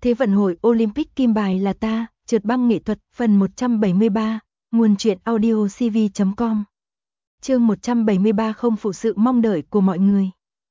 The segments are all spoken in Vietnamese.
Thế vận hội Olympic kim bài là ta, trượt băng nghệ thuật, phần 173, nguồn truyện audio cv.com. Chương 173 không phụ sự mong đợi của mọi người.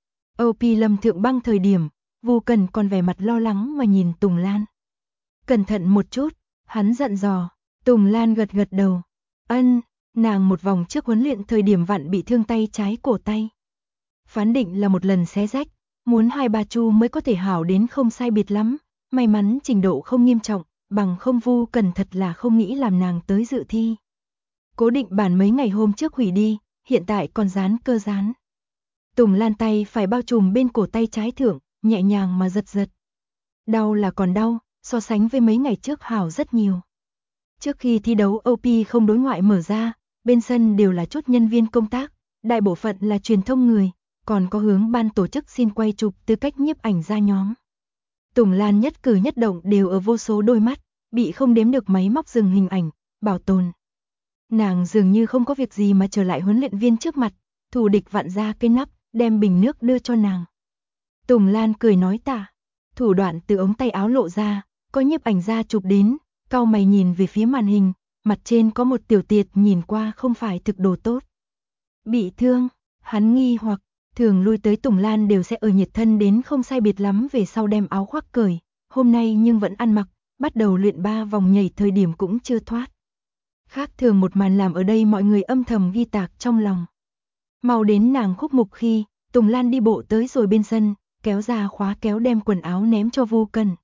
OP lâm thượng băng thời điểm, Vu Cần còn vẻ mặt lo lắng mà nhìn Tùng Lan. Cẩn thận một chút, hắn dặn dò. Tùng Lan gật gật đầu. Ân, nàng một vòng trước huấn luyện thời điểm vặn bị thương tay trái cổ tay. Phán định là một lần xé rách, muốn 2-3 chu mới có thể hảo đến không sai biệt lắm. May mắn trình độ không nghiêm trọng, bằng không Vu Cần thật là không nghĩ làm nàng tới dự thi. Cố định bản mấy ngày hôm trước hủy đi, hiện tại còn dán cơ dán. Tùng Lan tay phải bao trùm bên cổ tay trái thượng, nhẹ nhàng mà giật giật. Đau là còn đau, so sánh với mấy ngày trước hảo rất nhiều. Trước khi thi đấu OP không đối ngoại mở ra, bên sân đều là chút nhân viên công tác, đại bộ phận là truyền thông người, còn có hướng ban tổ chức xin quay chụp tư cách nhiếp ảnh ra nhóm. Tùng Lan nhất cử nhất động đều ở vô số đôi mắt, bị không đếm được máy móc dừng hình ảnh, bảo tồn. Nàng dường như không có việc gì mà trở lại huấn luyện viên trước mặt, thủ địch vặn ra cái nắp, đem bình nước đưa cho nàng. Tùng Lan cười nói tạ, thủ đoạn từ ống tay áo lộ ra, có nhiếp ảnh ra chụp đến, cau mày nhìn về phía màn hình, mặt trên có một tiểu tiệt nhìn qua không phải thực đồ tốt. Bị thương, hắn nghi hoặc, thường lui tới Tùng Lan đều sẽ ở nhiệt thân đến không sai biệt lắm về sau đem áo khoác cởi, hôm nay nhưng vẫn ăn mặc, bắt đầu luyện 3 vòng nhảy thời điểm cũng chưa thoát. Khác thường một màn làm ở đây mọi người âm thầm ghi tạc trong lòng. Mau đến nàng khúc mục khi, Tùng Lan đi bộ tới rồi bên sân, kéo ra khóa kéo đem quần áo ném cho Vu Cần.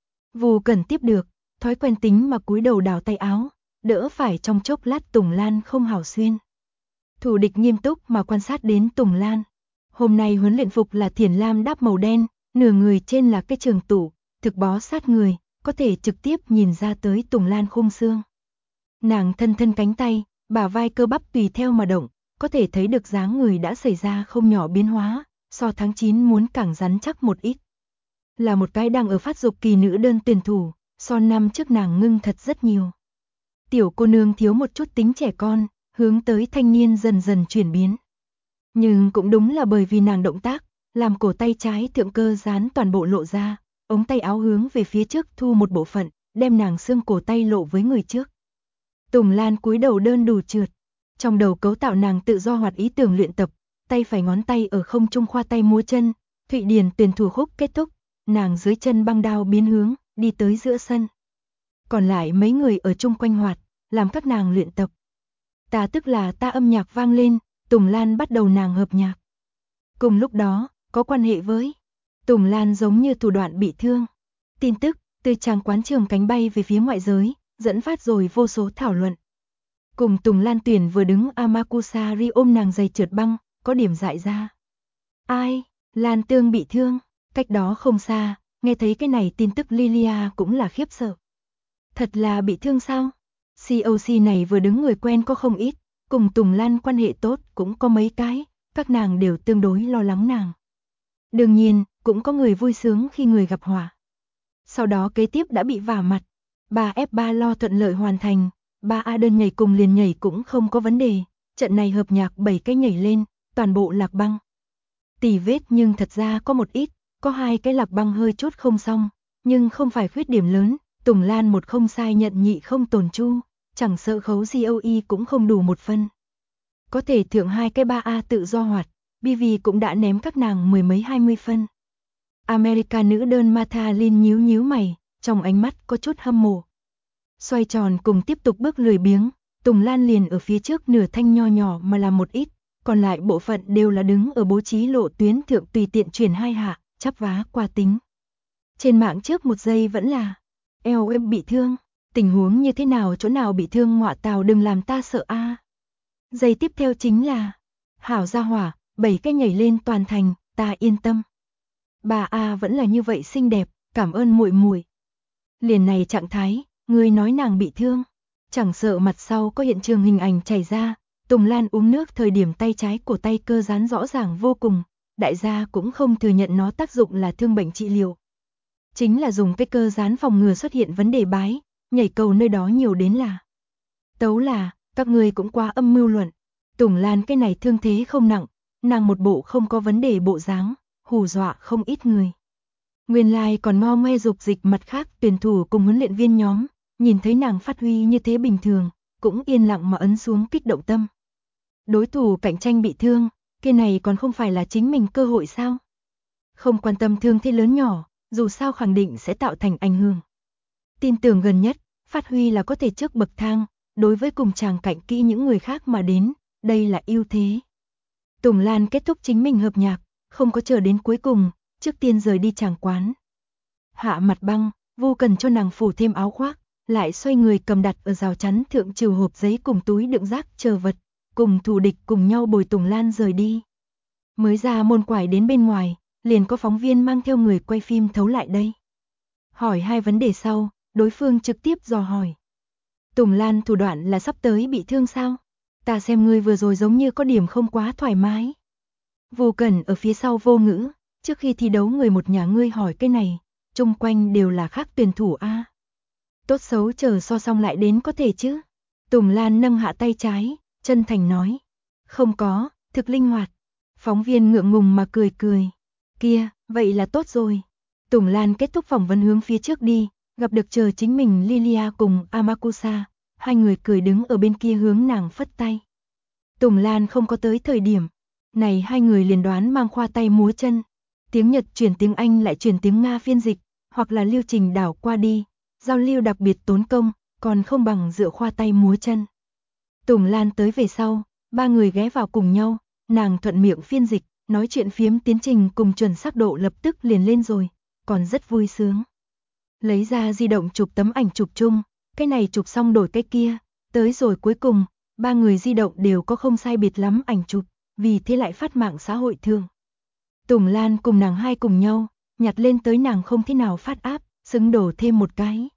Vu Cần tiếp được, thói quen tính mà cúi đầu đào tay áo, đỡ phải trong chốc lát Tùng Lan không hảo xuyên. Thủ địch nghiêm túc mà quan sát đến Tùng Lan. Hôm nay huấn luyện phục là thiển lam đáp màu đen, nửa người trên là cái trường tủ, thực bó sát người, có thể trực tiếp nhìn ra tới Tùng Lan khung xương. Nàng thân cánh tay, bả vai cơ bắp tùy theo mà động, có thể thấy được dáng người đã xảy ra không nhỏ biến hóa, so tháng 9 muốn càng rắn chắc một ít. Là một cái đang ở phát dục kỳ nữ đơn tuyển thủ, so năm trước nàng ngưng thật rất nhiều. Tiểu cô nương thiếu một chút tính trẻ con, hướng tới thanh niên dần dần chuyển biến. Nhưng cũng đúng là bởi vì nàng động tác, làm cổ tay trái thượng cơ dán toàn bộ lộ ra, ống tay áo hướng về phía trước thu một bộ phận, đem nàng xương cổ tay lộ với người trước. Tùng Lan cúi đầu đơn đủ trượt, trong đầu cấu tạo nàng tự do hoạt ý tưởng luyện tập, tay phải ngón tay ở không trung khoa tay múa chân, Thụy Điển tuyển thủ khúc kết thúc, nàng dưới chân băng đao biến hướng, đi tới giữa sân. Còn lại mấy người ở chung quanh hoạt, làm các nàng luyện tập. Ta tức là ta âm nhạc vang lên, Tùng Lan bắt đầu nàng hợp nhạc. Cùng lúc đó, có quan hệ với Tùng Lan giống như thủ đoạn bị thương. Tin tức từ tràng quán trường cánh bay về phía ngoại giới, dẫn phát rồi vô số thảo luận. Cùng Tùng Lan tuyển vừa đứng Amakusa Ri ôm nàng giày trượt băng, có điểm dại ra. Ai, Lan Tương bị thương, cách đó không xa, nghe thấy cái này tin tức Lilia cũng là khiếp sợ. Thật là bị thương sao? COC này vừa đứng người quen có không ít, cùng Tùng Lan quan hệ tốt cũng có mấy cái, các nàng đều tương đối lo lắng nàng. Đương nhiên, cũng có người vui sướng khi người gặp họa. Sau đó kế tiếp đã bị vả mặt, 3F3 lo thuận lợi hoàn thành, 3A đơn nhảy cùng liền nhảy cũng không có vấn đề, trận này hợp nhạc 7 cái nhảy lên, toàn bộ lạc băng. Tỉ vết nhưng thật ra có một ít, có 2 cái lạc băng hơi chút không xong, nhưng không phải khuyết điểm lớn, Tùng Lan một không sai nhận nhị không tồn chu, chẳng sợ khấu GOE cũng không đủ một phân. Có thể thượng 2 cái 3A tự do hoạt, BV cũng đã ném các nàng 10 mấy 20 phân. America nữ đơn Martha Lynn nhíu mày, trong ánh mắt có chút hâm mộ. Xoay tròn cùng tiếp tục bước lười biếng, Tùng Lan liền ở phía trước nửa thanh nho nhỏ mà làm một ít, còn lại bộ phận đều là đứng ở bố trí lộ tuyến thượng tùy tiện chuyển 2 hạ, chắp vá qua tính. Trên mạng trước 1 giây vẫn là, eo em bị thương, tình huống như thế nào chỗ nào bị thương ngọa tào đừng làm ta sợ a. Giây tiếp theo chính là, hảo gia hỏa, 7 cái nhảy lên toàn thành, ta yên tâm. Bà A vẫn là như vậy xinh đẹp, cảm ơn muội muội. Liền này trạng thái, người nói nàng bị thương, chẳng sợ mặt sau có hiện trường hình ảnh chảy ra, Tùng Lan uống nước thời điểm tay trái cổ tay cơ dán rõ ràng vô cùng, đại gia cũng không thừa nhận nó tác dụng là thương bệnh trị liệu. Chính là dùng cái cơ dán phòng ngừa xuất hiện vấn đề bái, nhảy cầu nơi đó nhiều đến là. Tấu là, các người cũng quá âm mưu luận, Tùng Lan cái này thương thế không nặng, nàng một bộ không có vấn đề bộ dáng, hù dọa không ít người. Nguyên lai còn ngo ngoe dục dịch mặt khác tuyển thủ cùng huấn luyện viên nhóm, nhìn thấy nàng phát huy như thế bình thường, cũng yên lặng mà ấn xuống kích động tâm. Đối thủ cạnh tranh bị thương, cái này còn không phải là chính mình cơ hội sao? Không quan tâm thương thế lớn nhỏ, dù sao khẳng định sẽ tạo thành ảnh hưởng. Tin tưởng gần nhất, phát huy là có thể trước bậc thang, đối với cùng chàng cạnh kỹ những người khác mà đến, đây là ưu thế. Tùng Lan kết thúc chính mình hợp nhạc, không có chờ đến cuối cùng, trước tiên rời đi tràng quán. Hạ mặt băng, Vô Cần cho nàng phủ thêm áo khoác, lại xoay người cầm đặt ở rào chắn thượng trừ hộp giấy cùng túi đựng rác chờ vật, cùng thù địch cùng nhau bồi Tùng Lan rời đi. Mới ra môn quải đến bên ngoài, liền có phóng viên mang theo người quay phim thấu lại đây. Hỏi hai vấn đề sau, đối phương trực tiếp dò hỏi. Tùng Lan thủ đoạn là sắp tới bị thương sao? Ta xem ngươi vừa rồi giống như có điểm không quá thoải mái. Vô Cần ở phía sau vô ngữ, trước khi thi đấu người một nhà ngươi hỏi cái này, chung quanh đều là khác tuyển thủ a. Tốt xấu chờ so xong lại đến có thể chứ. Tùng Lan nâng hạ tay trái, chân thành nói. Không có, thực linh hoạt. Phóng viên ngượng ngùng mà cười cười. Kia, vậy là tốt rồi. Tùng Lan kết thúc phỏng vấn hướng phía trước đi, gặp được chờ chính mình Lilia cùng Amakusa, hai người cười đứng ở bên kia hướng nàng phất tay. Tùng Lan không có tới thời điểm, này hai người liền đoán mang khoa tay múa chân, tiếng Nhật chuyển tiếng Anh lại chuyển tiếng Nga phiên dịch, hoặc là lưu trình đảo qua đi, giao lưu đặc biệt tốn công, còn không bằng dựa khoa tay múa chân. Tùng Lan tới về sau, ba người ghé vào cùng nhau, nàng thuận miệng phiên dịch, nói chuyện phiếm tiến trình cùng chuẩn xác độ lập tức liền lên rồi, còn rất vui sướng. Lấy ra di động chụp tấm ảnh chụp chung, cái này chụp xong đổi cái kia, tới rồi cuối cùng, ba người di động đều có không sai biệt lắm ảnh chụp, vì thế lại phát mạng xã hội thường. Tùng Lan cùng nàng hai cùng nhau, nhặt lên tới nàng không thế nào phát áp, xứng đổ thêm một cái.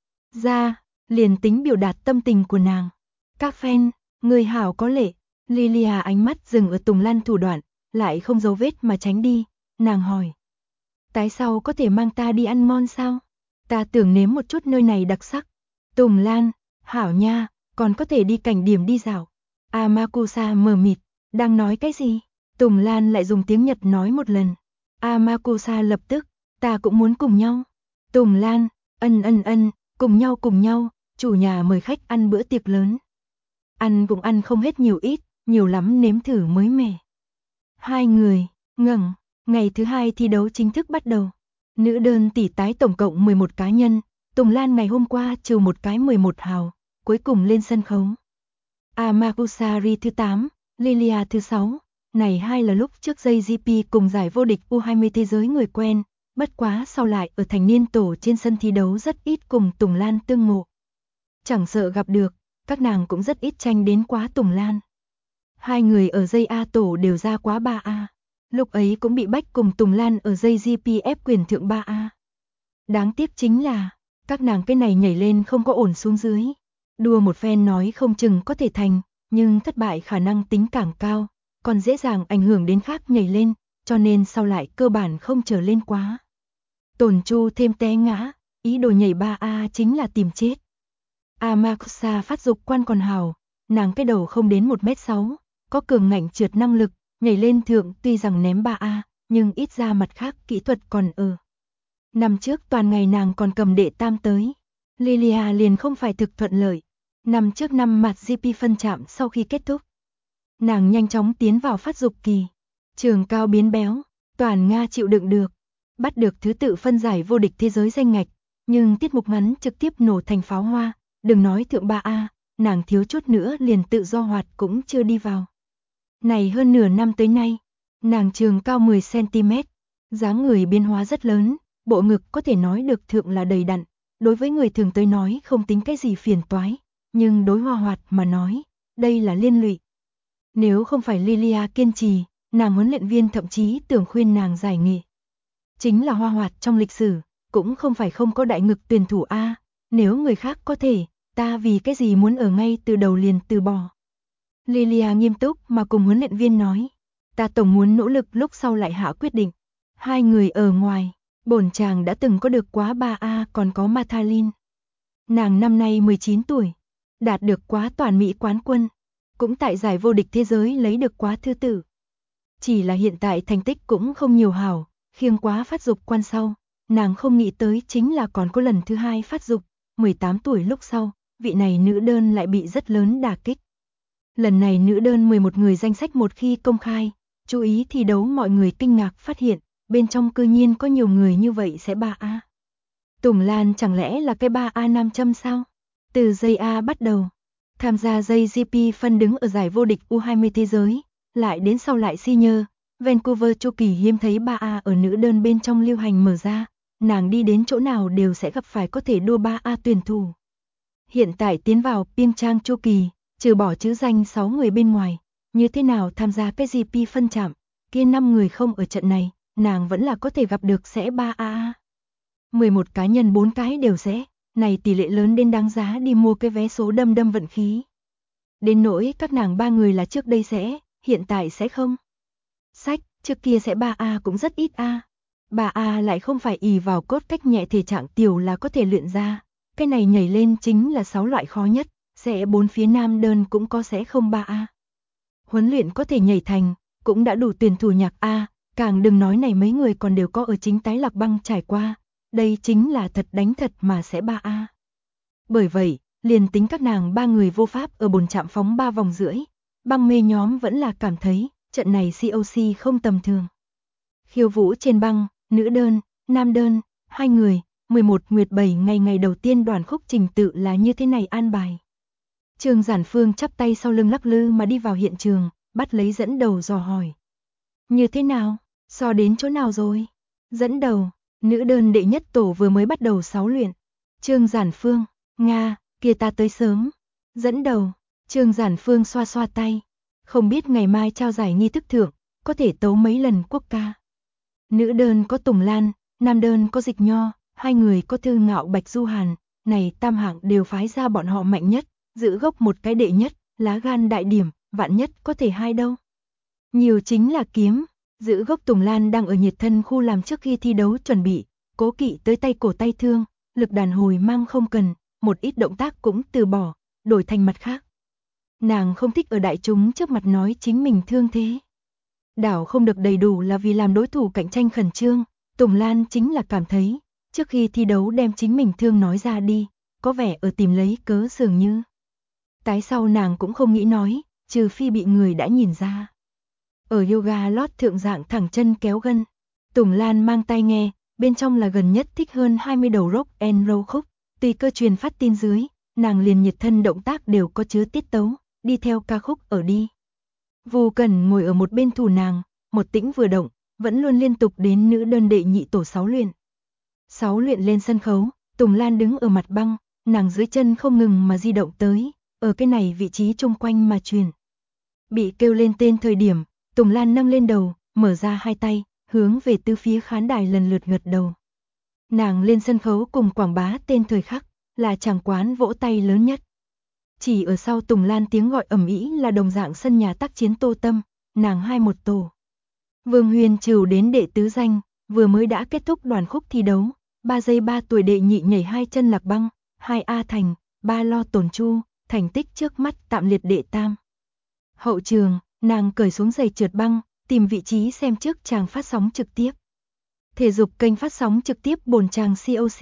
Ra, liền tính biểu đạt tâm tình của nàng. Các fan, người hảo có lệ, Lilia ánh mắt dừng ở Tùng Lan thủ đoạn, lại không dấu vết mà tránh đi, nàng hỏi. Tái sau có thể mang ta đi ăn ngon sao? Ta tưởng nếm một chút nơi này đặc sắc. Tùng Lan, hảo nha, còn có thể đi cảnh điểm đi dạo. Amakusa mờ mịt, đang nói cái gì? Tùng Lan lại dùng tiếng Nhật nói một lần. Amakusa lập tức, ta cũng muốn cùng nhau. Tùng Lan, ân, cùng nhau, chủ nhà mời khách ăn bữa tiệc lớn. Ăn cũng ăn không hết nhiều ít, nhiều lắm nếm thử mới mẻ. Hai người, ngẩng, ngày thứ hai thi đấu chính thức bắt đầu. Nữ đơn tỷ tái tổng cộng 11 cá nhân, Tùng Lan ngày hôm qua trừ một cái 11 hào, cuối cùng lên sân khấu. Amakusari thứ 8, Lilia thứ 6, này hai là lúc trước JGP cùng giải vô địch U20 thế giới người quen, bất quá sau lại ở thành niên tổ trên sân thi đấu rất ít cùng Tùng Lan tương ngộ. Chẳng sợ gặp được, các nàng cũng rất ít tranh đến quá Tùng Lan. Hai người ở dây A tổ đều ra quá 3A. Lúc ấy cũng bị bách cùng Tùng Lan ở dây GP ép quyền thượng 3A. Đáng tiếc chính là, các nàng cái này nhảy lên không có ổn xuống dưới. Đua một phen nói không chừng có thể thành, nhưng thất bại khả năng tính càng cao, còn dễ dàng ảnh hưởng đến khác nhảy lên, cho nên sau lại cơ bản không trở lên quá. Tổn Chu thêm té ngã, ý đồ nhảy 3A chính là tìm chết. Amakusa phát dục quan còn hào, nàng cái đầu không đến 1m6, có cường ngạnh trượt năng lực, nhảy lên thượng tuy rằng ném 3A, nhưng ít ra mặt khác kỹ thuật còn ở. Năm trước toàn ngày nàng còn cầm đệ tam tới. Lilia liền không phải thực thuận lợi. Năm trước năm mặt GP phân chạm sau khi kết thúc. Nàng nhanh chóng tiến vào phát dục kỳ. Trường cao biến béo, toàn Nga chịu đựng được. Bắt được thứ tự phân giải vô địch thế giới danh ngạch. Nhưng tiết mục ngắn trực tiếp nổ thành pháo hoa. Đừng nói thượng 3A, nàng thiếu chút nữa liền tự do hoạt cũng chưa đi vào. Này hơn nửa năm tới nay, nàng trường cao 10cm, dáng người biến hóa rất lớn, bộ ngực có thể nói được thượng là đầy đặn, đối với người thường tới nói không tính cái gì phiền toái, nhưng đối Hoa Hoạt mà nói, đây là liên lụy. Nếu không phải Lilia kiên trì, nàng huấn luyện viên thậm chí tưởng khuyên nàng giải nghệ. Chính là Hoa Hoạt trong lịch sử, cũng không phải không có đại ngực tuyển thủ A, nếu người khác có thể, ta vì cái gì muốn ở ngay từ đầu liền từ bỏ. Lilia nghiêm túc mà cùng huấn luyện viên nói, ta tổng muốn nỗ lực lúc sau lại hạ quyết định. Hai người ở ngoài, bổn chàng đã từng có được quá 3A còn có Mathalin. Nàng năm nay 19 tuổi, đạt được quá toàn Mỹ quán quân, cũng tại giải vô địch thế giới lấy được quá thứ tự. Chỉ là hiện tại thành tích cũng không nhiều hảo, khiêng quá phát dục quan sau, nàng không nghĩ tới chính là còn có lần thứ hai phát dục, 18 tuổi lúc sau, vị này nữ đơn lại bị rất lớn đả kích. Lần này nữ đơn 11 người danh sách một khi công khai, chú ý thi đấu mọi người kinh ngạc phát hiện, bên trong cư nhiên có nhiều người như vậy sẽ 3A. Tùng Lan chẳng lẽ là cái 3A nam châm sao? Từ giây A bắt đầu, tham gia JGP phân đứng ở giải vô địch U20 thế giới, lại đến sau lại senior, Vancouver chu kỳ hiếm thấy 3A ở nữ đơn bên trong lưu hành mở ra, nàng đi đến chỗ nào đều sẽ gặp phải có thể đua 3A tuyển thủ. Hiện tại tiến vào Pyeongchang chu kỳ, trừ bỏ chữ danh 6 người bên ngoài, như thế nào tham gia cái GP phân chạm, kia 5 người không ở trận này, nàng vẫn là có thể gặp được sẽ 3A. 11 cá nhân 4 cái đều sẽ, này tỷ lệ lớn đến đáng giá đi mua cái vé số đâm đâm vận khí. Đến nỗi các nàng 3 người là trước đây sẽ, hiện tại sẽ không. Sách, trước kia sẽ 3A cũng rất ít A. 3A lại không phải ỷ vào cốt cách nhẹ thể trạng tiểu là có thể luyện ra. Cái này nhảy lên chính là 6 loại khó nhất, sẽ 4 phía nam đơn cũng có sẽ không 3A. Huấn luyện có thể nhảy thành, cũng đã đủ tuyển thủ nhạc A, càng đừng nói này mấy người còn đều có ở chính tái lạc băng trải qua. Đây chính là thật đánh thật mà sẽ 3A. Bởi vậy, liền tính các nàng 3 người vô pháp ở bồn chạm phóng 3 vòng rưỡi, băng mê nhóm vẫn là cảm thấy trận này COC không tầm thường. Khiêu vũ trên băng, nữ đơn, nam đơn, 2 người, 11 nguyệt 7 ngày đầu tiên đoàn khúc trình tự là như thế này an bài. Trương Giản Phương chắp tay sau lưng lắc lư mà đi vào hiện trường, bắt lấy dẫn đầu dò hỏi. Như thế nào? So đến chỗ nào rồi? Dẫn đầu, nữ đơn đệ nhất tổ vừa mới bắt đầu 6 luyện. Trương Giản Phương, Nga, kia ta tới sớm. Dẫn đầu, Trương Giản Phương xoa xoa tay. Không biết ngày mai trao giải nghi thức thưởng, có thể tấu mấy lần quốc ca. Nữ đơn có Tùng Lan, nam đơn có Dịch Nho, 2 người có Thư Ngạo Bạch Du Hàn, này tam hạng đều phái ra bọn họ mạnh nhất, giữ gốc một cái đệ nhất, lá gan đại điểm, vạn nhất có thể 2 đâu. Nhiều chính là kiếm, giữ gốc Tùng Lan đang ở nhiệt thân khu làm trước khi thi đấu chuẩn bị, cố kỵ tới tay cổ tay thương, lực đàn hồi mang không cần, một ít động tác cũng từ bỏ, đổi thành mặt khác. Nàng không thích ở đại chúng trước mặt nói chính mình thương thế. Đảo không được đầy đủ là vì làm đối thủ cạnh tranh khẩn trương, Tùng Lan chính là cảm thấy, trước khi thi đấu đem chính mình thương nói ra đi, có vẻ ở tìm lấy cớ dường như. Tái sau nàng cũng không nghĩ nói, trừ phi bị người đã nhìn ra. Ở yoga lót thượng dạng thẳng chân kéo gân, Tùng Lan mang tai nghe, bên trong là gần nhất thích hơn 20 đầu rock and roll khúc, tùy cơ truyền phát tin dưới, nàng liền nhiệt thân động tác đều có chứa tiết tấu, đi theo ca khúc ở đi. Vu Cẩn ngồi ở một bên thủ nàng, một tĩnh vừa động, vẫn luôn liên tục đến nữ đơn đệ nhị tổ 6 luyện. 6 luyện lên sân khấu, Tùng Lan đứng ở mặt băng, nàng dưới chân không ngừng mà di động tới, ở cái này vị trí chung quanh mà truyền. Bị kêu lên tên thời điểm, Tùng Lan nâng lên đầu, mở ra hai tay, hướng về tứ phía khán đài lần lượt gật đầu. Nàng lên sân khấu cùng quảng bá tên thời khắc, là chàng quán vỗ tay lớn nhất. Chỉ ở sau Tùng Lan tiếng gọi ầm ĩ là đồng dạng sân nhà tác chiến Tô Tâm, nàng 21 tổ. Vương Huyền trừ đến đệ tứ danh, vừa mới đã kết thúc đoàn khúc thi đấu, 3 giây 3 tuổi đệ nhị nhảy 2 chân lạc băng, 2A thành, 3 lo tổn chu, thành tích trước mắt tạm liệt đệ tam. Hậu trường, nàng cởi xuống giày trượt băng, tìm vị trí xem trước chàng phát sóng trực tiếp. Thể dục kênh phát sóng trực tiếp bồn chàng COC.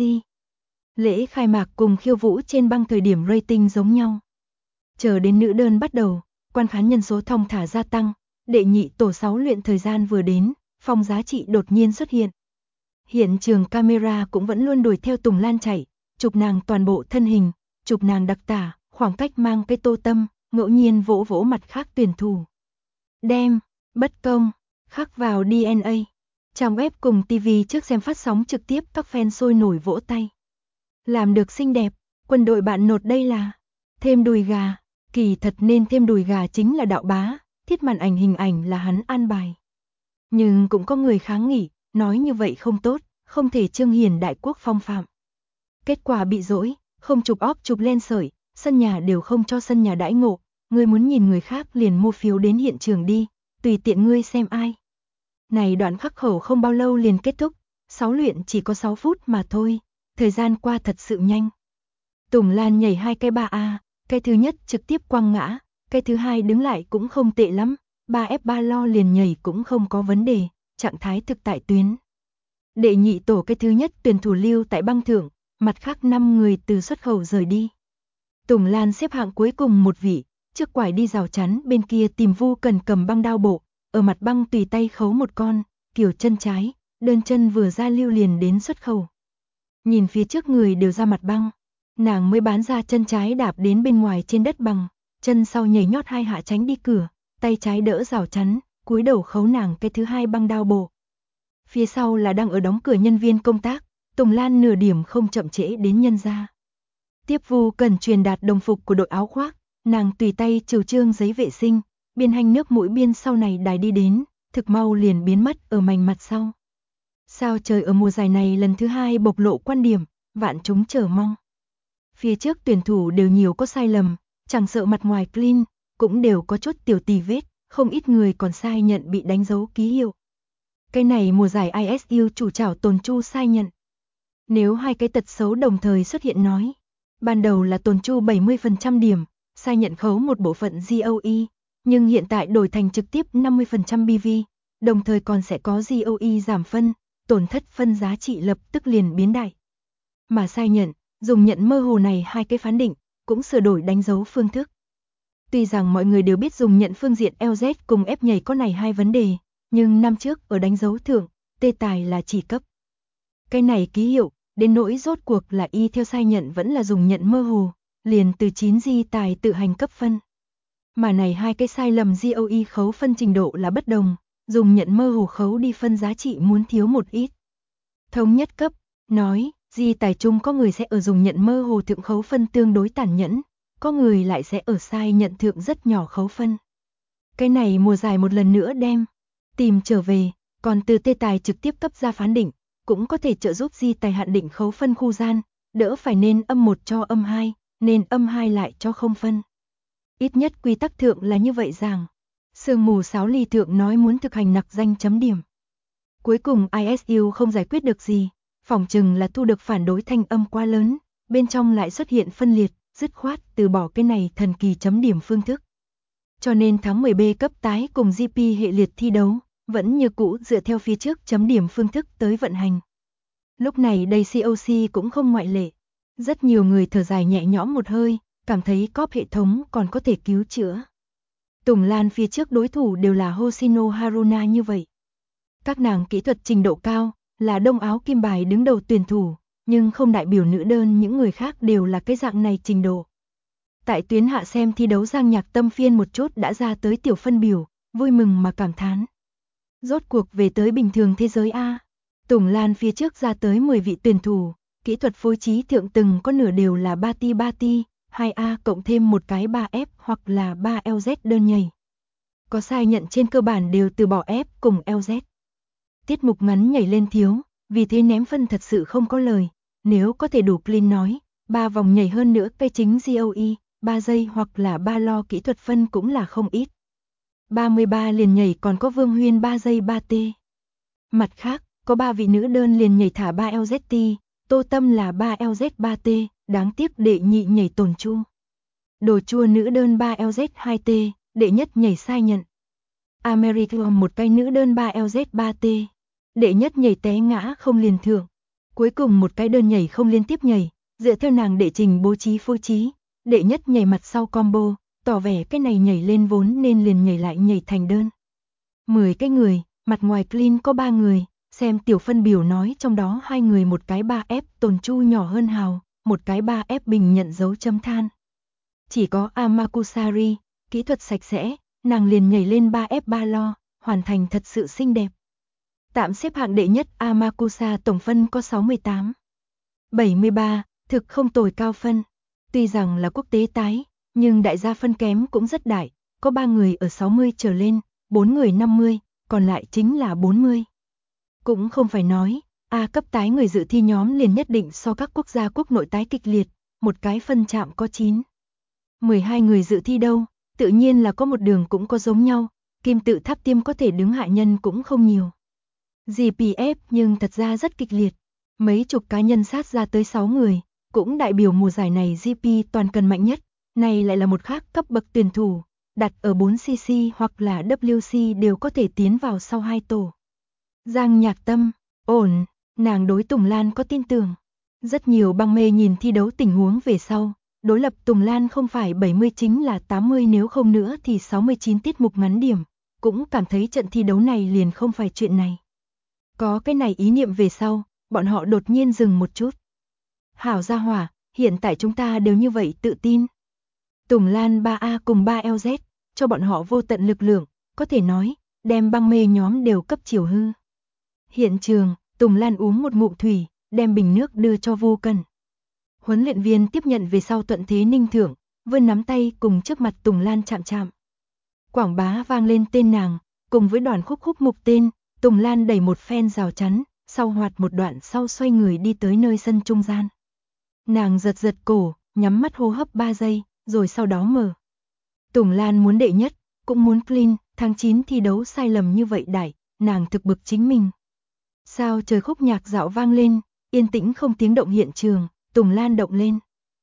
Lễ khai mạc cùng khiêu vũ trên băng thời điểm rating giống nhau. Chờ đến nữ đơn bắt đầu, quan khán nhân số thong thả gia tăng, đệ nhị tổ 6 luyện thời gian vừa đến, phòng giá trị đột nhiên xuất hiện. Hiện trường camera cũng vẫn luôn đuổi theo Tùng Lan chạy, chụp nàng toàn bộ thân hình, chụp nàng đặc tả, khoảng cách mang cái Tô Tâm, ngẫu nhiên vỗ vỗ mặt khác tuyển thủ. Đem, bất công, khắc vào DNA. Trang web cùng TV trước xem phát sóng trực tiếp các fan sôi nổi vỗ tay. Làm được xinh đẹp, quân đội bạn nột đây là thêm đùi gà, kỳ thật nên thêm đùi gà chính là Đạo Bá, thiết màn ảnh hình ảnh là hắn an bài. Nhưng cũng có người kháng nghị, nói như vậy không tốt, không thể trương hiển đại quốc phong phạm. Kết quả bị dỗi, không chụp óp chụp lên sởi, sân nhà đều không cho sân nhà đãi ngộ, ngươi muốn nhìn người khác liền mua phiếu đến hiện trường đi, tùy tiện ngươi xem ai. Này đoạn khắc khẩu không bao lâu liền kết thúc, 6 luyện chỉ có 6 phút mà thôi, thời gian qua thật sự nhanh. Tùng Lan nhảy 2 cái 3A, cái thứ nhất trực tiếp quăng ngã, cái thứ hai đứng lại cũng không tệ lắm, 3F3 lo liền nhảy cũng không có vấn đề, trạng thái thực tại tuyến. Đệ nhị tổ cái thứ nhất tuyển thủ lưu tại băng thượng, mặt khác 5 người từ xuất khẩu rời đi. Tùng Lan xếp hạng cuối cùng một vị, trước quải đi rào chắn bên kia tìm Vu Cần cầm băng đao bộ, ở mặt băng tùy tay khấu một con, kiểu chân trái, đơn chân vừa ra lưu liền đến xuất khẩu. Nhìn phía trước người đều ra mặt băng, nàng mới bán ra chân trái đạp đến bên ngoài trên đất bằng, chân sau nhảy nhót 2 hạ tránh đi cửa, tay trái đỡ rào chắn, cúi đầu khấu nàng cái thứ hai băng đao bộ. Phía sau là đang ở đóng cửa nhân viên công tác, Tùng Lan nửa điểm không chậm trễ đến nhân ra. Tiếp Vu Cần truyền đạt đồng phục của đội áo khoác, nàng tùy tay trừ trương giấy vệ sinh, biên hành nước mũi biên sau này đài đi đến, thực mau liền biến mất ở mảnh mặt sau. Sao trời ở mùa giải này lần thứ hai bộc lộ quan điểm, vạn chúng chờ mong. Phía trước tuyển thủ đều nhiều có sai lầm, chẳng sợ mặt ngoài clean, cũng đều có chút tiểu tì vết, không ít người còn sai nhận bị đánh dấu ký hiệu. Cái này mùa giải ISU chủ chảo Tồn Chu sai nhận. Nếu hai cái tật xấu đồng thời xuất hiện nói, ban đầu là Tồn Chu 70% điểm, sai nhận khấu một bộ phận GOE, nhưng hiện tại đổi thành trực tiếp 50% BV, đồng thời còn sẽ có GOE giảm phân, tổn thất phân giá trị lập tức liền biến đại. Mà sai nhận, dùng nhận mơ hồ này hai cái phán định, cũng sửa đổi đánh dấu phương thức. Tuy rằng mọi người đều biết dùng nhận phương diện LZ cùng ép nhảy có này hai vấn đề, nhưng năm trước ở đánh dấu thượng, tê tài là chỉ cấp. Cái này ký hiệu, đến nỗi rốt cuộc là y theo sai nhận vẫn là dùng nhận mơ hồ, liền từ 9G tài tự hành cấp phân. Mà này hai cái sai lầm GOE khấu phân trình độ là bất đồng, dùng nhận mơ hồ khấu đi phân giá trị muốn thiếu một ít. Thống nhất cấp, nói, G tài chung có người sẽ ở dùng nhận mơ hồ thượng khấu phân tương đối tàn nhẫn, có người lại sẽ ở sai nhận thượng rất nhỏ khấu phân. Cái này mùa giải một lần nữa đem tìm trở về, còn từ tê tài trực tiếp cấp ra phán định, cũng có thể trợ giúp G tài hạn định khấu phân khu gian, đỡ phải nên âm 1 cho âm 2, nên âm 2 lại cho không phân. Ít nhất quy tắc thượng là như vậy rằng, sương mù sáo ly thượng nói muốn thực hành nặc danh chấm điểm. Cuối cùng ISU không giải quyết được gì, phỏng chừng là thu được phản đối thanh âm quá lớn, bên trong lại xuất hiện phân liệt, dứt khoát từ bỏ cái này thần kỳ chấm điểm phương thức. Cho nên tháng 10B cấp tái cùng GP hệ liệt thi đấu, vẫn như cũ dựa theo phía trước chấm điểm phương thức tới vận hành. Lúc này đây COC cũng không ngoại lệ. Rất nhiều người thở dài nhẹ nhõm một hơi, cảm thấy cóp hệ thống còn có thể cứu chữa. Tùng Lan phía trước đối thủ đều là Hoshino Haruna như vậy. Các nàng kỹ thuật trình độ cao, là đông áo kim bài đứng đầu tuyển thủ, nhưng không đại biểu nữ đơn những người khác đều là cái dạng này trình độ. Tại tuyến hạ xem thi đấu Giang Nhạc Tâm phiên một chút đã ra tới tiểu phân biểu, vui mừng mà cảm thán. Rốt cuộc về tới bình thường thế giới A. Tùng Lan phía trước ra tới 10 vị tuyển thủ, kỹ thuật phối trí thượng từng có nửa đều là 3T, 2A cộng thêm một cái 3F hoặc là 3LZ đơn nhảy. Có sai nhận trên cơ bản đều từ bỏ F cùng LZ. Tiết mục ngắn nhảy lên thiếu, vì thế ném phân thật sự không có lời, nếu có thể đủ clean nói, 3 vòng nhảy hơn nữa cây chính GOE, 3 giây hoặc là 3 lo kỹ thuật phân cũng là không ít. 33 liền nhảy còn có Vương Huyên 3 giây 3T. Mặt khác, có 3 vị nữ đơn liền nhảy thả 3LZT, Tô Tâm là 3LZ 3T, đáng tiếc đệ nhị nhảy Tồn Chu. Đồ chua nữ đơn 3LZ 2T, đệ nhất nhảy sai nhận. America một cái nữ đơn 3LZ 3T, đệ nhất nhảy té ngã không liền thưởng. Cuối cùng một cái đơn nhảy không liên tiếp nhảy, dựa theo nàng đệ trình bố trí phối trí, đệ nhất nhảy mặt sau combo, tỏ vẻ cái này nhảy lên vốn nên liền nhảy lại nhảy thành đơn. 10 cái người, mặt ngoài clean có 3 người, xem tiểu phân biểu nói trong đó 2 người một cái 3F Tồn Chu nhỏ hơn Hào, một cái 3F Bình nhận dấu chấm than. Chỉ có Amakusari, kỹ thuật sạch sẽ, nàng liền nhảy lên 3F 3 lo, hoàn thành thật sự xinh đẹp. Tạm xếp hạng đệ nhất Amakusa tổng phân có 68. 73, thực không tồi cao phân. Tuy rằng là quốc tế tái, nhưng đại gia phân kém cũng rất đại, có 3 người ở 60 trở lên, 4 người 50, còn lại chính là 40. Cũng không phải nói, A cấp tái người dự thi nhóm liền nhất định so các quốc gia quốc nội tái kịch liệt, một cái phân chạm có 9. 12 người dự thi đâu, tự nhiên là có một đường cũng có giống nhau, kim tự tháp tiêm có thể đứng hạ nhân cũng không nhiều. GPF nhưng thật ra rất kịch liệt, mấy chục cá nhân sát ra tới 6 người, cũng đại biểu mùa giải này GP toàn cần mạnh nhất, này lại là một khác cấp bậc tuyển thủ, đặt ở 4cc hoặc là WC đều có thể tiến vào sau 2 tổ. Giang Nhạc Tâm, ổn, Nàng đối Tùng Lan có tin tưởng. Rất nhiều băng mê nhìn thi đấu tình huống về sau, đối lập Tùng Lan không phải 70 chính là 80, nếu không nữa thì 69 tiết mục ngắn điểm, cũng cảm thấy trận thi đấu này liền không phải chuyện này. Có cái này ý niệm về sau, bọn họ đột nhiên dừng một chút. Hảo gia hỏa, hiện tại chúng ta đều như vậy tự tin. Tùng Lan 3A cùng 3LZ, cho bọn họ vô tận lực lượng, có thể nói, đem băng mê nhóm đều cấp chiều hư. Hiện trường, Tùng Lan uống một ngụm thủy, đem bình nước đưa cho Vu Cần. Huấn luyện viên tiếp nhận về sau thuận thế ninh thưởng, vươn nắm tay cùng trước mặt Tùng Lan chạm chạm. Quảng bá vang lên tên nàng, cùng với đoàn khúc khúc mục tên, Tùng Lan đẩy một phen rào chắn, sau hoạt một đoạn sau xoay người đi tới nơi sân trung gian. Nàng giật giật cổ, nhắm mắt hô hấp 3 giây, rồi sau đó mở. Tùng Lan muốn đệ nhất, cũng muốn clean, tháng 9 thi đấu sai lầm như vậy đại, nàng thực bực chính mình. Sao trời khúc nhạc dạo vang lên, yên tĩnh không tiếng động hiện trường, Tùng Lan động lên.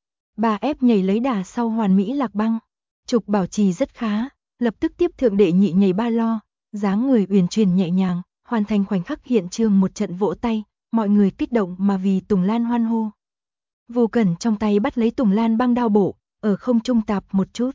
Bà ép nhảy lấy đà sau hoàn mỹ lạc băng, trục bảo trì rất khá, lập tức tiếp thượng đệ nhị nhảy ba lo, dáng người uyển chuyển nhẹ nhàng, hoàn thành khoảnh khắc hiện trường một trận vỗ tay, mọi người kích động mà vì Tùng Lan hoan hô. Vô Cẩn trong tay bắt lấy Tùng Lan băng đao bộ, ở không trung tạp một chút.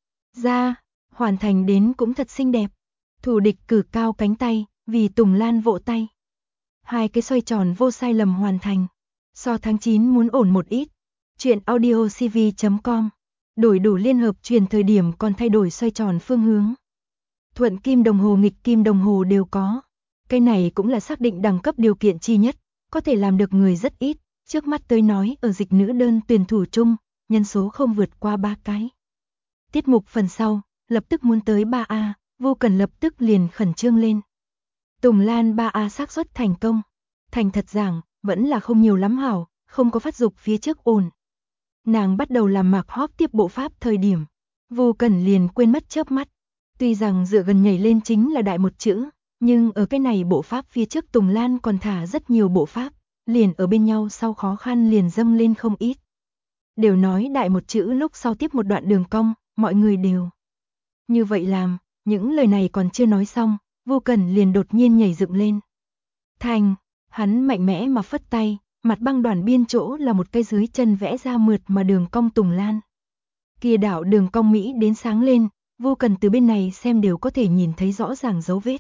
Ra, hoàn thành đến cũng thật xinh đẹp. Thủ địch cử cao cánh tay, vì Tùng Lan vỗ tay. Hai cái xoay tròn vô sai lầm hoàn thành. So tháng 9 muốn ổn một ít. Chuyện audio cv.com. Đổi đủ liên hợp truyền thời điểm còn thay đổi xoay tròn phương hướng. Thuận kim đồng hồ nghịch kim đồng hồ đều có. Cái này cũng là xác định đẳng cấp điều kiện chi nhất, có thể làm được người rất ít. Trước mắt tới nói ở dịch nữ đơn tuyển thủ chung, nhân số không vượt qua 3 cái. Tiết mục phần sau, lập tức muốn tới 3A, Vô Cần lập tức liền khẩn trương lên. Tùng Lan 3A xác suất thành công. Thành thật giảng, vẫn là không nhiều lắm hảo, không có phát dục phía trước ổn. Nàng bắt đầu làm mạc hóp tiếp bộ pháp thời điểm. Vô Cần liền quên mất chớp mắt. Tuy rằng dựa gần nhảy lên chính là đại một chữ, nhưng ở cái này bộ pháp phía trước Tùng Lan còn thả rất nhiều bộ pháp, liền ở bên nhau sau khó khăn liền dâng lên không ít. Đều nói đại một chữ lúc sau tiếp một đoạn đường cong, mọi người đều như vậy làm, những lời này còn chưa nói xong, Vô Cần liền đột nhiên nhảy dựng lên. Thành, hắn mạnh mẽ mà phất tay, mặt băng đoàn biên chỗ là một cái dưới chân vẽ ra mượt mà đường cong Tùng Lan. Kia đạo đường cong Mỹ đến sáng lên, Vô Cần từ bên này xem đều có thể nhìn thấy rõ ràng dấu vết.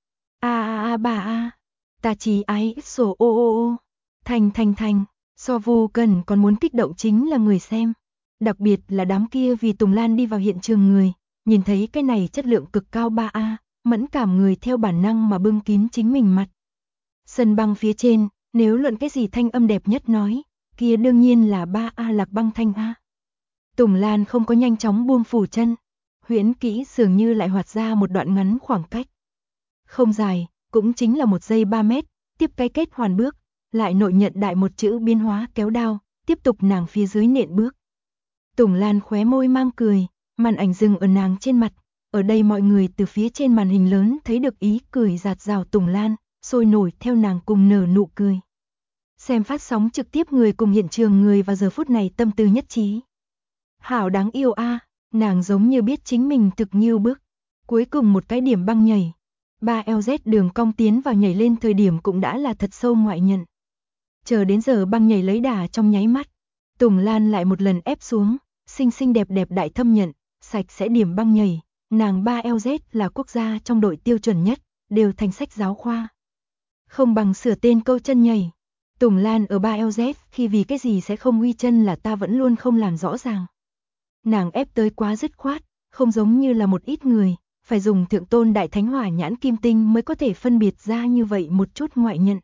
Bà a, ta chỉ ái sổ ô. Thành, so Vô Cần còn muốn kích động chính là người xem. Đặc biệt là đám kia vì Tùng Lan đi vào hiện trường người, nhìn thấy cái này chất lượng cực cao 3A, mẫn cảm người theo bản năng mà bưng kín chính mình mặt. Sân băng phía trên, nếu luận cái gì thanh âm đẹp nhất nói, kia đương nhiên là 3A lạc băng thanh A. Tùng Lan không có nhanh chóng buông phủ chân, huyễn kỹ dường như lại hoạt ra một đoạn ngắn khoảng cách. Không dài, cũng chính là 1 giây 3 mét, tiếp cái kết hoàn bước, lại nội nhận đại một chữ biến hóa kéo đao, tiếp tục nàng phía dưới nện bước. Tùng Lan khóe môi mang cười, màn ảnh dừng ở nàng trên mặt, ở đây mọi người từ phía trên màn hình lớn thấy được ý cười giạt rào Tùng Lan, sôi nổi theo nàng cùng nở nụ cười. Xem phát sóng trực tiếp người cùng hiện trường người vào giờ phút này tâm tư nhất trí. Hảo đáng yêu a, nàng giống như biết chính mình thực nhiêu bước. Cuối cùng một cái điểm băng nhảy. 3LZ đường cong tiến vào nhảy lên thời điểm cũng đã là thật sâu ngoại nhận. Chờ đến giờ băng nhảy lấy đà trong nháy mắt. Tùng Lan lại một lần ép xuống, xinh xinh đẹp đẹp đại thâm nhận, sạch sẽ điểm băng nhảy. Nàng 3LZ là quốc gia trong đội tiêu chuẩn nhất, đều thành sách giáo khoa. Không bằng sửa tên câu chân nhảy. Tùng Lan ở 3LZ khi vì cái gì sẽ không uy chân là ta vẫn luôn không làm rõ ràng. Nàng ép tới quá dứt khoát, không giống như là một ít người, phải dùng thượng tôn đại thánh hỏa nhãn kim tinh mới có thể phân biệt ra như vậy một chút ngoại nhận.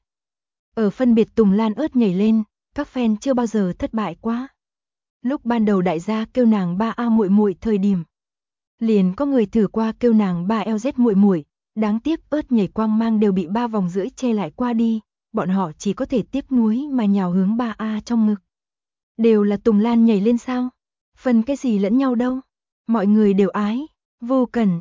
Ở phân biệt Tùng Lan ớt nhảy lên, các fan chưa bao giờ thất bại quá. Lúc ban đầu đại gia kêu nàng 3A muội muội thời điểm, liền có người thử qua kêu nàng 3LZ muội muội, đáng tiếc ớt nhảy quang mang đều bị 3 vòng rưỡi che lại qua đi, bọn họ chỉ có thể tiếc nuối mà nhào hướng 3A trong ngực. Đều là Tùng Lan nhảy lên sao? Phần cái gì lẫn nhau đâu? Mọi người đều ái, Vô Cần,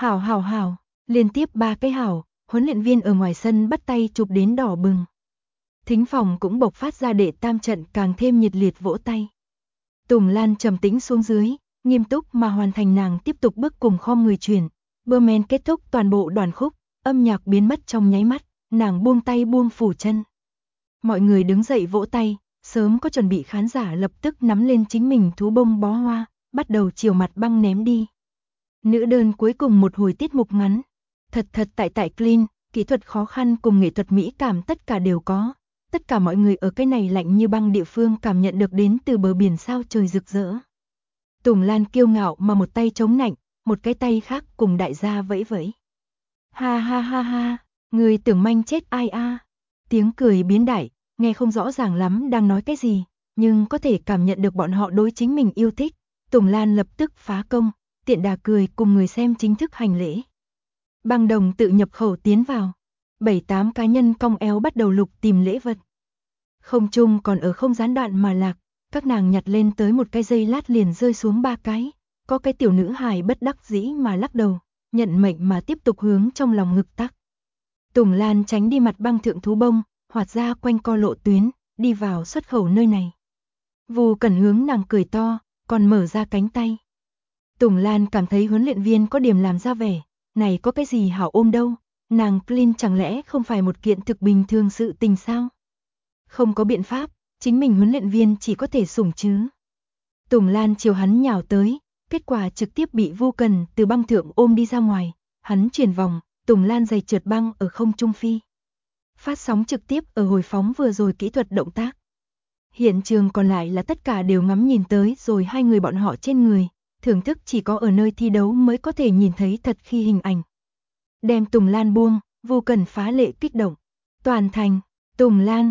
hảo, liên tiếp 3 cái hảo, huấn luyện viên ở ngoài sân bắt tay chụp đến đỏ bừng. Thính phòng cũng bộc phát ra đệ tam trận càng thêm nhiệt liệt vỗ tay. Tùng Lan trầm tĩnh xuống dưới, nghiêm túc mà hoàn thành nàng tiếp tục bước cùng khom người chuyển. Berman kết thúc toàn bộ đoàn khúc, âm nhạc biến mất trong nháy mắt, nàng buông tay buông phủ chân. Mọi người đứng dậy vỗ tay, sớm có chuẩn bị khán giả lập tức nắm lên chính mình thú bông bó hoa, bắt đầu chiều mặt băng ném đi. Nữ đơn cuối cùng một hồi tiết mục ngắn. Thật tại clean, kỹ thuật khó khăn cùng nghệ thuật mỹ cảm tất cả đều có. Tất cả mọi người ở cái này lạnh như băng địa phương cảm nhận được đến từ bờ biển sao trời rực rỡ. Tùng Lan kiêu ngạo mà một tay chống nạnh, một cái tay khác cùng đại gia vẫy vẫy. Ha ha ha ha, người tưởng manh chết ai a? Tiếng cười biến đại, nghe không rõ ràng lắm đang nói cái gì, nhưng có thể cảm nhận được bọn họ đối chính mình yêu thích. Tùng Lan lập tức phá công, tiện đà cười cùng người xem chính thức hành lễ. Băng đồng tự nhập khẩu tiến vào, 7-8 cá nhân cong eo bắt đầu lục tìm lễ vật. Không chung còn ở không gián đoạn mà lạc, các nàng nhặt lên tới một cái dây lát liền rơi xuống 3 cái, có cái tiểu nữ hài bất đắc dĩ mà lắc đầu, nhận mệnh mà tiếp tục hướng trong lòng ngực tắc. Tùng Lan tránh đi mặt băng thượng thú bông, hoạt ra quanh co lộ tuyến, đi vào xuất khẩu nơi này. Vu Cẩn hướng nàng cười to, còn mở ra cánh tay. Tùng Lan cảm thấy huấn luyện viên có điểm làm ra vẻ, này có cái gì hảo ôm đâu, nàng clean chẳng lẽ không phải một kiện thực bình thường sự tình sao? Không có biện pháp, chính mình huấn luyện viên chỉ có thể sủng chứ. Tùng Lan chiều hắn nhào tới, kết quả trực tiếp bị Vu Cẩn từ băng thượng ôm đi ra ngoài, hắn chuyển vòng, Tùng Lan giày trượt băng ở không trung phi. Phát sóng trực tiếp ở hồi phóng vừa rồi kỹ thuật động tác. Hiện trường còn lại là tất cả đều ngắm nhìn tới rồi hai người bọn họ trên người, thưởng thức chỉ có ở nơi thi đấu mới có thể nhìn thấy thật khi hình ảnh. Đem Tùng Lan buông, Vu Cẩn phá lệ kích động. Toàn thành, Tùng Lan,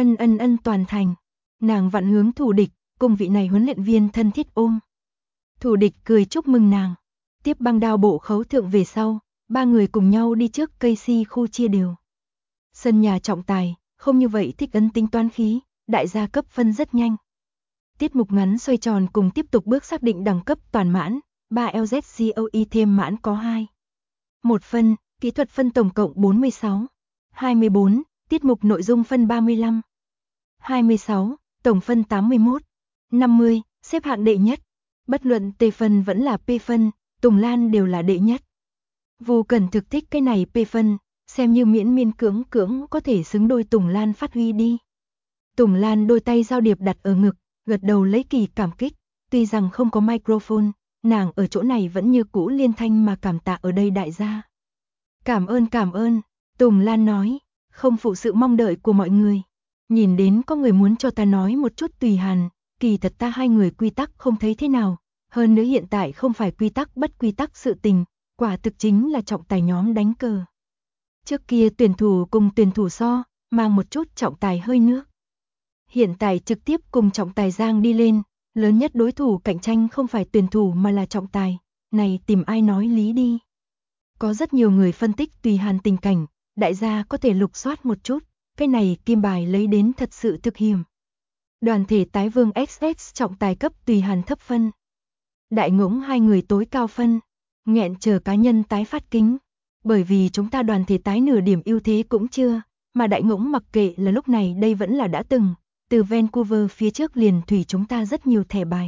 ân toàn thành. Nàng vặn hướng thủ địch, cùng vị này huấn luyện viên thân thiết ôm. Thủ địch cười chúc mừng nàng. Tiếp băng đao bộ khấu thượng về sau, ba người cùng nhau đi trước cây si khu chia đều. Sân nhà trọng tài, không như vậy thích ấn tính toán khí, đại gia cấp phân rất nhanh. Tiết mục ngắn xoay tròn cùng tiếp tục bước xác định đẳng cấp toàn mãn, 3 LZGOE thêm mãn có 2. 1 phân, kỹ thuật phân tổng cộng 46. 24, tiết mục nội dung phân 35. 26, tổng phân 81. 50, xếp hạng đệ nhất. Bất luận T phân vẫn là P phân, Tùng Lan đều là đệ nhất. Vu Cẩn thực thích cái này P phân, xem như miễn cưỡng có thể xứng đôi Tùng Lan phát huy đi. Tùng Lan đôi tay giao điệp đặt ở ngực, gật đầu lấy kỳ cảm kích, tuy rằng không có microphone, nàng ở chỗ này vẫn như cũ liên thanh mà cảm tạ ở đây đại gia. Cảm ơn, Tùng Lan nói, không phụ sự mong đợi của mọi người. Nhìn đến có người muốn cho ta nói một chút tùy hàn, kỳ thật ta hai người quy tắc không thấy thế nào, hơn nữa hiện tại không phải quy tắc bất quy tắc sự tình, quả thực chính là trọng tài nhóm đánh cờ. Trước kia tuyển thủ cùng tuyển thủ so, mang một chút trọng tài hơi nước. Hiện tại trực tiếp cùng trọng tài giang đi lên, lớn nhất đối thủ cạnh tranh không phải tuyển thủ mà là trọng tài, này tìm ai nói lý đi. Có rất nhiều người phân tích tùy hàn tình cảnh, đại gia có thể lục soát một chút, cái này kim bài lấy đến thật sự thực hiểm. Đoàn thể tái vương XX trọng tài cấp tùy hàn thấp phân. Đại ngỗng hai người tối cao phân, nghẹn chờ cá nhân tái phát kính. Bởi vì chúng ta đoàn thể tái nửa điểm ưu thế cũng chưa, mà đại ngỗng mặc kệ là lúc này đây vẫn là đã từng, từ Vancouver phía trước liền thủy chúng ta rất nhiều thẻ bài.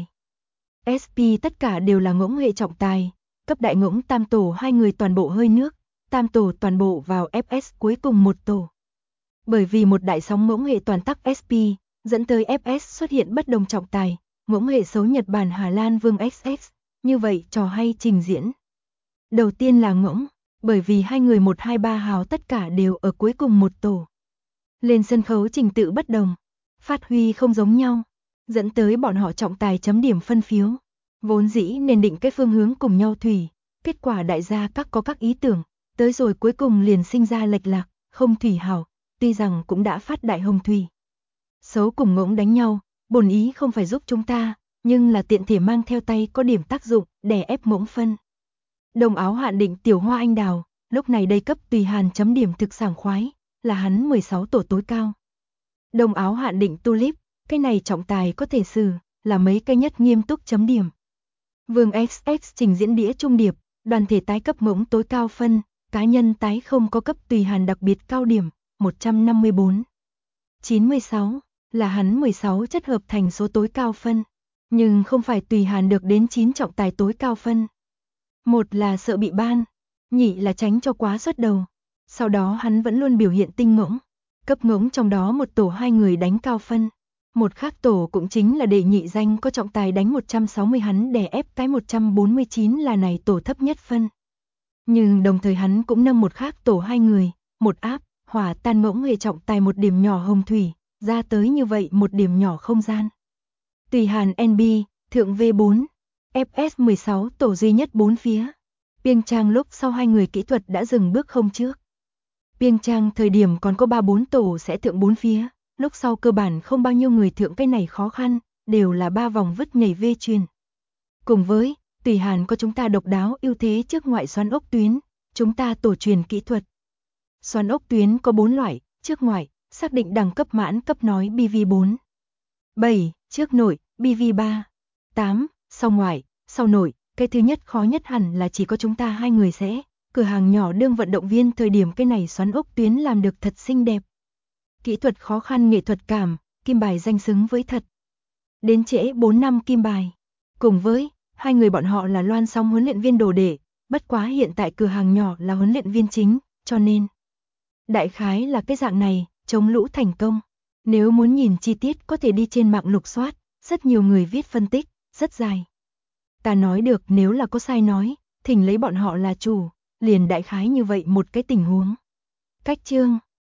SP tất cả đều là ngỗng hệ trọng tài, cấp đại ngỗng tam tổ hai người toàn bộ hơi nước, tam tổ toàn bộ vào FS cuối cùng một tổ. Bởi vì một đại sóng ngỗng hệ toàn tắc SP, dẫn tới FS xuất hiện bất đồng trọng tài, ngỗng hệ xấu Nhật Bản Hà Lan Vương XX, như vậy trò hay trình diễn. Đầu tiên là ngỗng, bởi vì hai người 1-2-3 hào tất cả đều ở cuối cùng một tổ. Lên sân khấu trình tự bất đồng, phát huy không giống nhau, dẫn tới bọn họ trọng tài chấm điểm phân phiếu. Vốn dĩ nên định cái phương hướng cùng nhau thủy, kết quả đại gia các có các ý tưởng, tới rồi cuối cùng liền sinh ra lệch lạc, không thủy hào, tuy rằng cũng đã phát đại hồng thủy. Xấu cùng ngỗng đánh nhau, bổn ý không phải giúp chúng ta, nhưng là tiện thể mang theo tay có điểm tác dụng, đè ép ngỗng phân. Đồng áo hạn định tiểu hoa anh đào, lúc này đây cấp tùy hàn chấm điểm thực sảng khoái, là hắn 16 tổ tối cao. Đồng áo hạn định tulip, cái này trọng tài có thể xử, là mấy cái nhất nghiêm túc chấm điểm. Vương XX trình diễn đĩa trung điệp, đoàn thể tái cấp ngỗng tối cao phân, cá nhân tái không có cấp tùy hàn đặc biệt cao điểm, 154. 96, là hắn 16 chất hợp thành số tối cao phân, nhưng không phải tùy hàn được đến 9 trọng tài tối cao phân. Một là sợ bị ban, nhị là tránh cho quá xuất đầu, sau đó hắn vẫn luôn biểu hiện tinh ngỗng. Cấp ngỗng trong đó một tổ 2 người đánh cao phân. Một khác tổ cũng chính là đệ nhị danh có trọng tài đánh 160 hắn đè ép cái 149 là này tổ thấp nhất phân. Nhưng đồng thời hắn cũng nâng một khác tổ 2 người, một áp, hỏa tan ngỗng hệ trọng tài một điểm nhỏ hồng thủy, ra tới như vậy một điểm nhỏ không gian. Tùy Hàn NB, thượng V4, FS16 tổ duy nhất 4 phía. Piêng Trang lúc sau 2 người kỹ thuật đã dừng bước không trước. Piêng Trang thời điểm còn có 3-4 tổ sẽ thượng 4 phía, lúc sau cơ bản không bao nhiêu người thượng cái này khó khăn, đều là 3 vòng vứt nhảy V truyền. Cùng với, Tùy Hàn có chúng ta độc đáo ưu thế trước ngoại xoắn ốc tuyến, chúng ta tổ truyền kỹ thuật. Xoắn ốc tuyến có 4 loại, trước ngoại, xác định đẳng cấp mãn cấp nói BV4. 7, trước nội, BV3. 8, sau ngoại, sau nội, cái thứ nhất khó nhất hẳn là chỉ có chúng ta 2 người sẽ. Cửa hàng nhỏ đương vận động viên thời điểm cái này xoắn ốc tuyến làm được thật xinh đẹp. Kỹ thuật khó khăn nghệ thuật cảm, kim bài danh xứng với thật. Đến trễ 4 năm kim bài. Cùng với, 2 người bọn họ là Loan Song huấn luyện viên đồ đệ, bất quá hiện tại cửa hàng nhỏ là huấn luyện viên chính, cho nên. Đại khái là cái dạng này, chống lũ thành công. Nếu muốn nhìn chi tiết có thể đi trên mạng lục soát, rất nhiều người viết phân tích, rất dài. Ta nói được nếu là có sai nói, thỉnh lấy bọn họ là chủ, liền đại khái như vậy một cái tình huống. Cách chương